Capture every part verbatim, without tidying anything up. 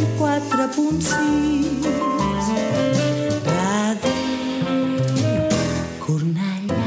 quatre punt sis. Ràdio Cornellà.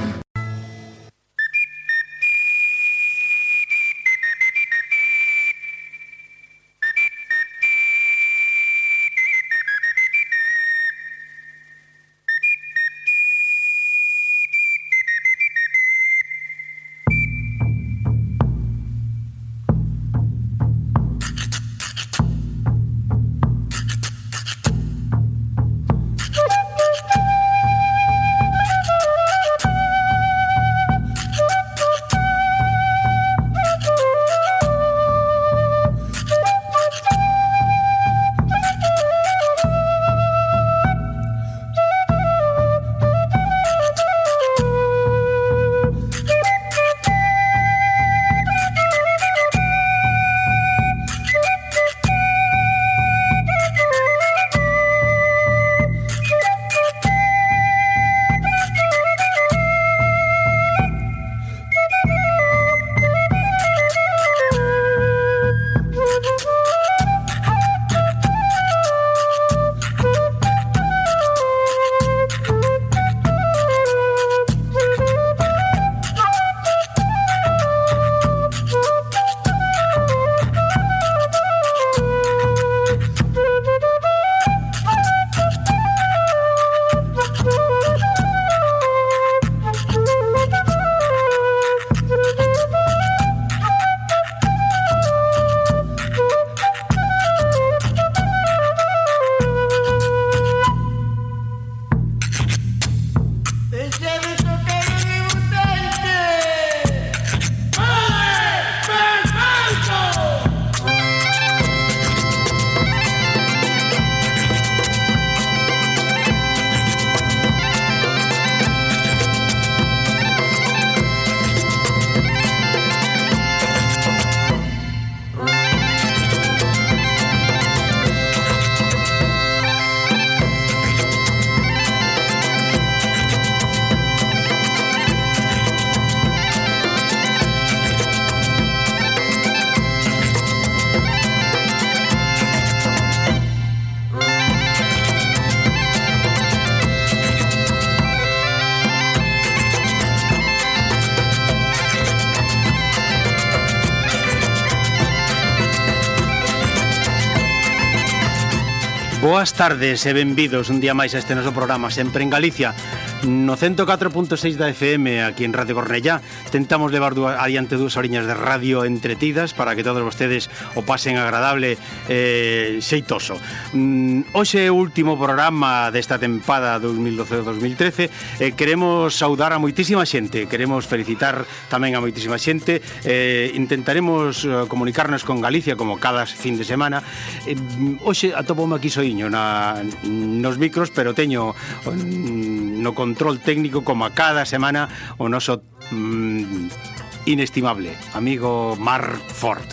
Boas tardes e benvidos un día máis a este noso programa Sempre en Galicia. No ciento catro punto seis da F M aquí en Radio Cornellá tentamos levar dúas, adiante dúas oriñas de radio entretidas para que todos vostedes o pasen agradable eh, xeitoso. Mm, hoxe é o último programa desta tempada dos mil doce dos mil trece. eh, Queremos saudar a moitísima xente, queremos felicitar tamén a moitísima xente. eh, Intentaremos eh, comunicarnos con Galicia como cada fin de semana. eh, Hoxe atopome aquí soiño na, nos micros, pero teño no control técnico como a cada semana o noso mm, inestimable amigo Marc Fort.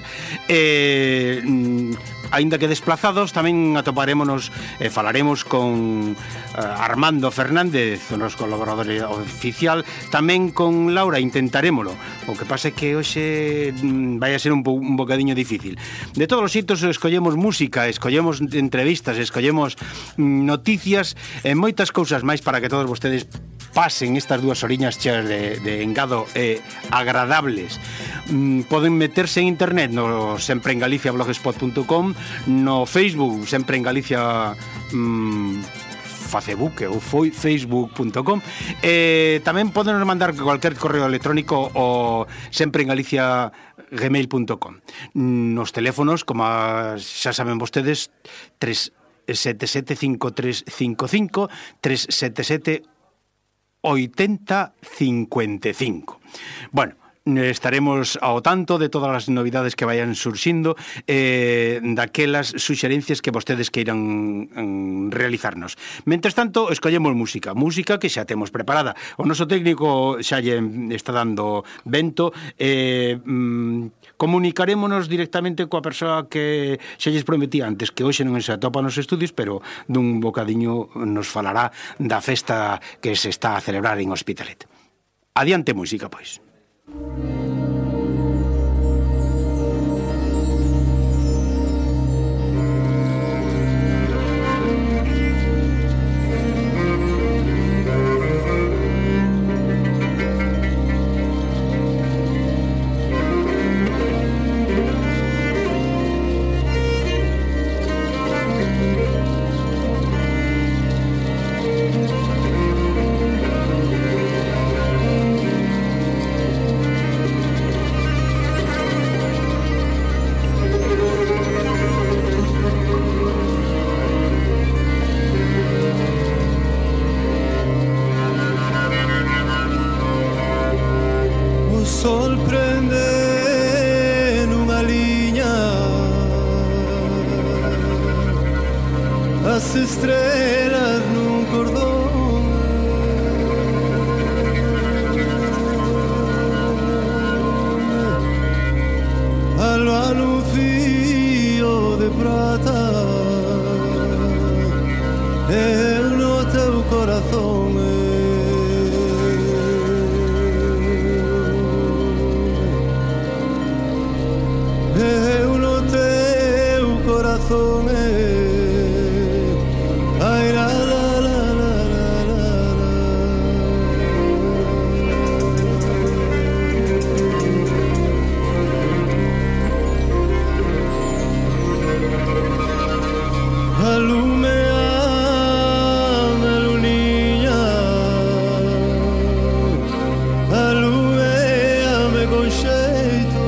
eh, Aínda que desplazados, tamén atoparémonos e eh, falaremos con eh, Armando Fernández, o noso colaborador oficial, tamén con Laura, intentarémolo. O que pasa é que hoxe mm, vai a ser un, un bocadiño difícil. De todos os xitos escollemos música, escollemos entrevistas, escollemos mm, noticias e moitas cousas máis para que todos vostedes pasen estas dúas oriñas cheas de, de engado e eh, agradables. Mm, poden meterse en internet no sempre en galicia blogspot punto com, no Facebook sempre en Galicia mm, Facebook ou foi facebook punto com. eh, Tamén poden mandar cualquier correo electrónico o sempre en Galicia gmail punto com. Nos teléfonos, como xa saben vostedes, tres sete sete cinco tres cinco cinco, tres sete sete oitenta cincuenta e cinco. Bueno, estaremos ao tanto de todas as novidades que vayan surxindo, eh, daquelas suxerencias que vostedes queiran mm, realizarnos. Mentres tanto, escollemos música, música que xa temos preparada. O noso técnico xa lle está dando vento. eh, mm, comunicarémonos directamente coa persoa que xa lles prometí antes, que hoxe non se atopa nos estudios, pero dun bocadiño nos falará da festa que se está a celebrar en Hospitalet. Adiante música, pois. as estrelas nun cordón, alba nun fío de prata, eu no teu corazón. Eu no teu corazón. Ai, la, la, la, la, la, la. Alumeame, luniña, alumeame con xeito.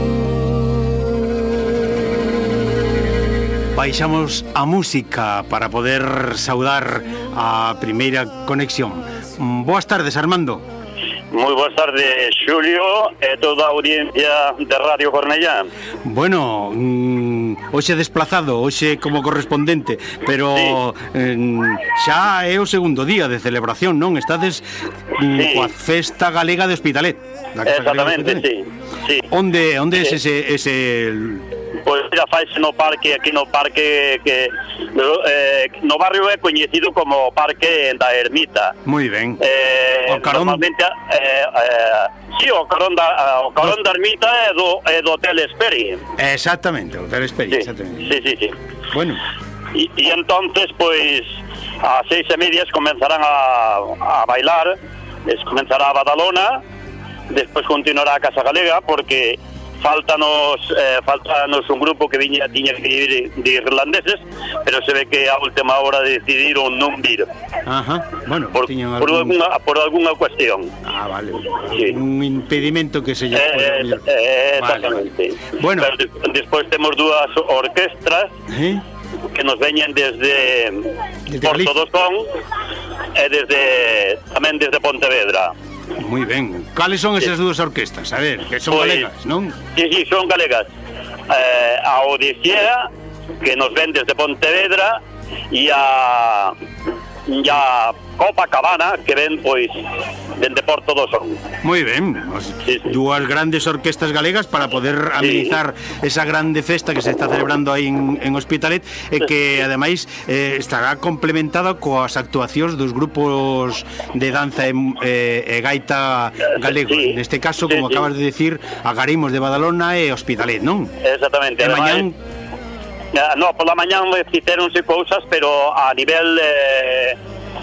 Baixamos a música para poder saudar a primeira conexión. Boas tardes, Armando. Moi boas tardes, Xulio, e toda a audiencia de Radio Cornellá. Bueno, mm, hoxe desplazado, hoxe como correspondente, pero sí. eh, xa é o segundo día de celebración, non? Estades mm, Sí. coa Festa Galega de Hospitalet. Da Casa Exactamente, Galega de sí. sí. Onde, onde é Sí. ese... ese... Pois mira, faise no parque, aquí no parque que eh, no barrio é coñecido como Parque da Ermita. Moi ben. Eh, O carón- normalmente eh, eh, sí, o carón da o carón da Ermita é do é do Hotel Esperi. Exactamente, o Hotel Esperi, Sí, exactamente. sí, sí, sí. Bueno, Y, y entonces, pues, a seis e medias comenzarán a, a bailar, es, comenzará a Badalona, despois continuará a Casa Galega, porque faltanos, eh, faltanos un grupo que viña, tiña que ir de irlandeses, pero se ve que a última hora decidiron non vir, ajá, bueno, por, tiñan por, algún... alguna, por alguna cuestión. Ah, vale, Sí. un impedimento que se lle... Eh, eh, eh, exactamente. Vale. Bueno. Pero de, despois temos dúas orquestras, ¿Eh? que nos veñen desde Desde Porto Galicia. do Son e desde tamén desde Pontevedra. Moi ben. Cales son esas Sí. dúas orquestas? A ver, que son Pois, galegas, non? Sí, sí, son galegas. Eh, a Odisea, que nos ven desde Pontevedra, e a e a Copacabana, que ven, pois, dende Porto do Son. Moi ben. Os, Sí, sí. Dúas grandes orquestas galegas para poder amenizar esa grande festa que se está celebrando aí en, en Hospitalet e que, ademais, eh, estará complementada coas actuacións dos grupos de danza e, e, e gaita galegos. Sí. Neste caso, Sí, como sí. acabas de decir, Agarimos de Badalona e Hospitalet, non? Exactamente. E Ademais, mañán... eh, no, pola mañán fixéronse cousas, pero a nivel eh,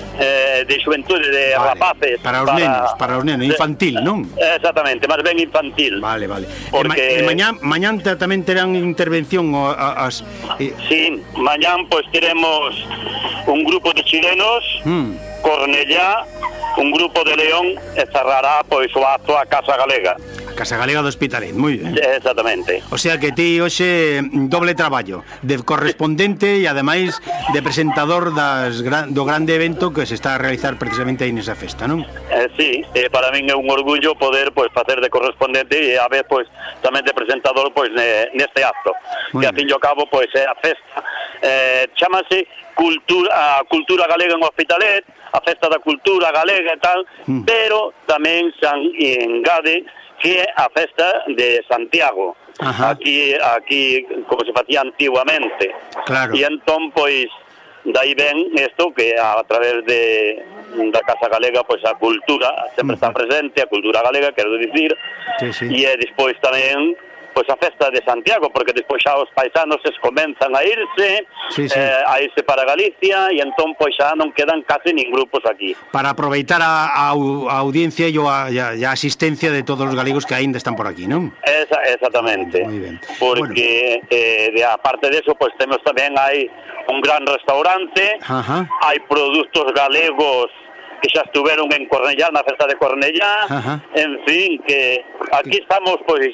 eh, de xuventude, de Vale, rapaces. para os nenos, para os nenos, infantil, non? Exactamente, máis ben infantil. Vale, vale. Porque- E, ma, e mañán, mañán te- tamén terán intervención o, a, as... E, Sí, mañán pois teremos un grupo de chilenos, mm, Cornellá, un grupo de León e cerrará pois o acto a Casa Galega. Casa Galega do Hospitalet, moi ben. Exactamente. O sea que ti hoxe doble traballo, de correspondente e ademais de presentador das, gran- do grande evento que se está a realizar precisamente aí nesa festa, non? Eh, sí, eh, para min é un orgullo poder pois facer de correspondente e a vez pois tamén de presentador pois ne, neste acto. Muy Que a ben. fin e ao cabo pois é a festa eh, chamase cultura a cultura galega en Hospitalet, a festa da cultura galega e tal, Mm. pero tamén se engade que é a festa de Santiago. Ajá. Aquí aquí como se facía antiguamente. Claro. E entón pois dai ben isto que a través de da Casa Galega pois a cultura sempre está presente, a cultura galega, quero dicir, Sí, sí. e é despois tamén pois a festa de Santiago, porque despois xa os paisanos es comenzan a irse, Sí, sí. Eh, a irse para Galicia, e entón pois xa non quedan case nin grupos aquí. Para aproveitar a, a, au- a audiencia e a, e a, e a asistencia de todos os galegos que aínda están por aquí, non? Esa, exactamente. Muy bien. Porque eh, de aparte de eso, pues temos tamén hai un gran restaurante, Ajá. hai produtos galegos que xa estuveron en Cornellá, na festa de Cornellá, Ajá. en fin, que aquí estamos, pois,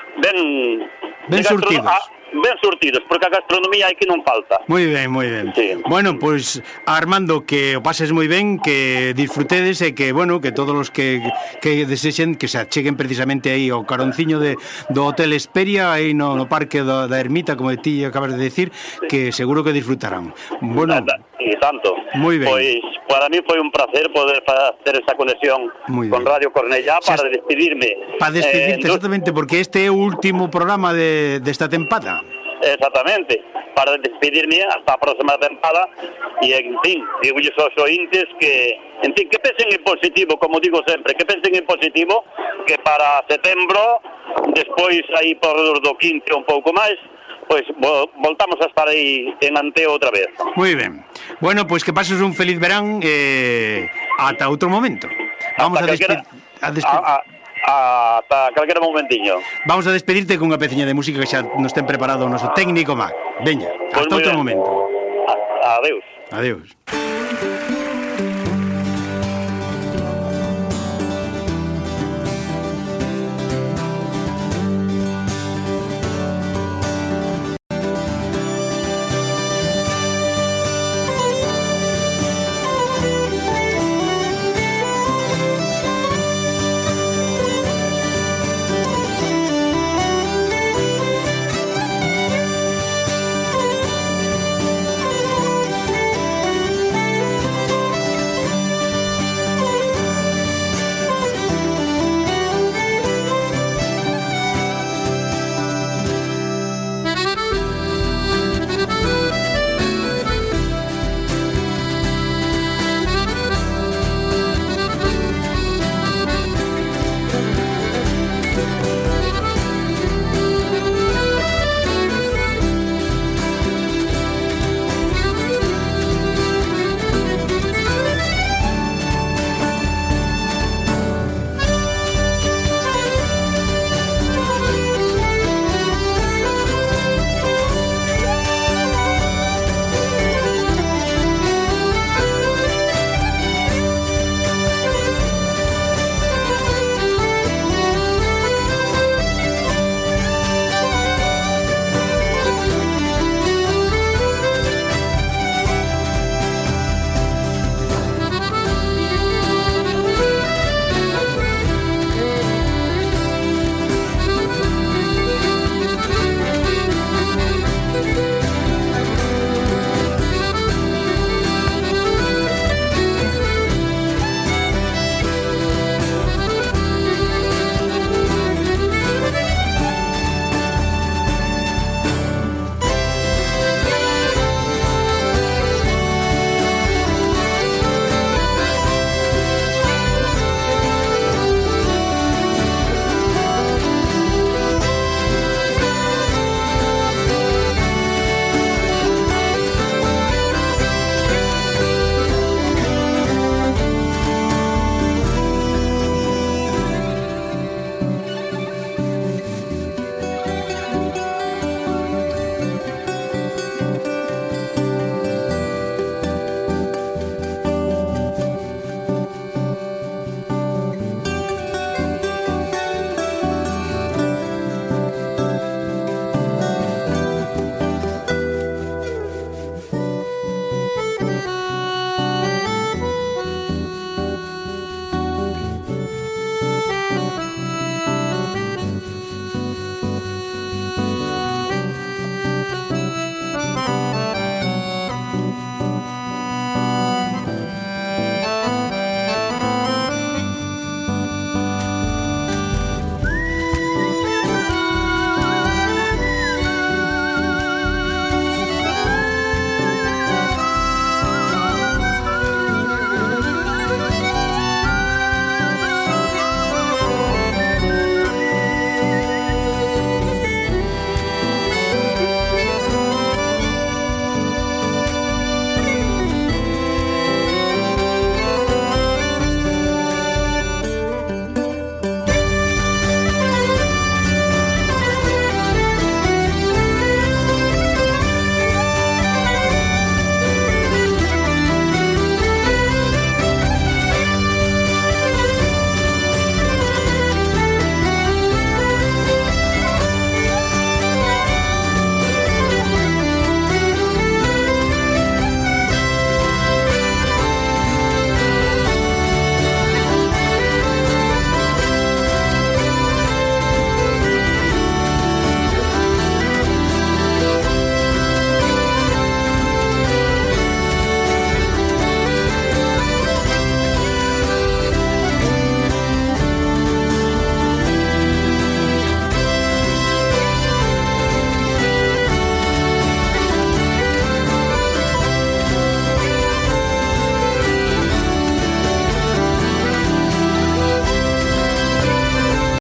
ben... Ben de gastro- surtidos. ah, ben surtidos, porque a gastronomía aquí non falta. Moi ben, moi ben. Sí. Bueno, pois Armando, que o pases moi ben, que disfrutedes e que, bueno, que todos os que que desexen que se acheguen precisamente aí ao caronciño de do Hotel Esperia, aí no, no Parque do, da Ermita, como ti acabas de decir, que seguro que disfrutarán. Bueno, Nada, e tanto. Muy ben. Pois para mí foi un placer poder facer esa conexión Muy con ben. Radio Cornellá para Xa- despedirme. Para despedirte, Eh, no- exactamente, porque este é o último programa de, desta tempada. Exactamente, para despedirme hasta a próxima tempada e, en fin, digo aos ointes que, en fin, que pensen en positivo, como digo sempre, que pensen en positivo, que para setembro, despois aí por do quince un pouco máis, pois vo, voltamos a estar aí en Anteo outra vez. Moi ben. Bueno, pois que pases un feliz verán eh, ata outro momento. Vamos a, Hasta despe calquera- a, despe a, a, a, hasta calquera momentiño. Vamos a despedirte con unha peciña de música que xa nos ten preparado o noso técnico Mac. Veña, Pois hasta moi outro ben. momento. A, adeus. Adeus.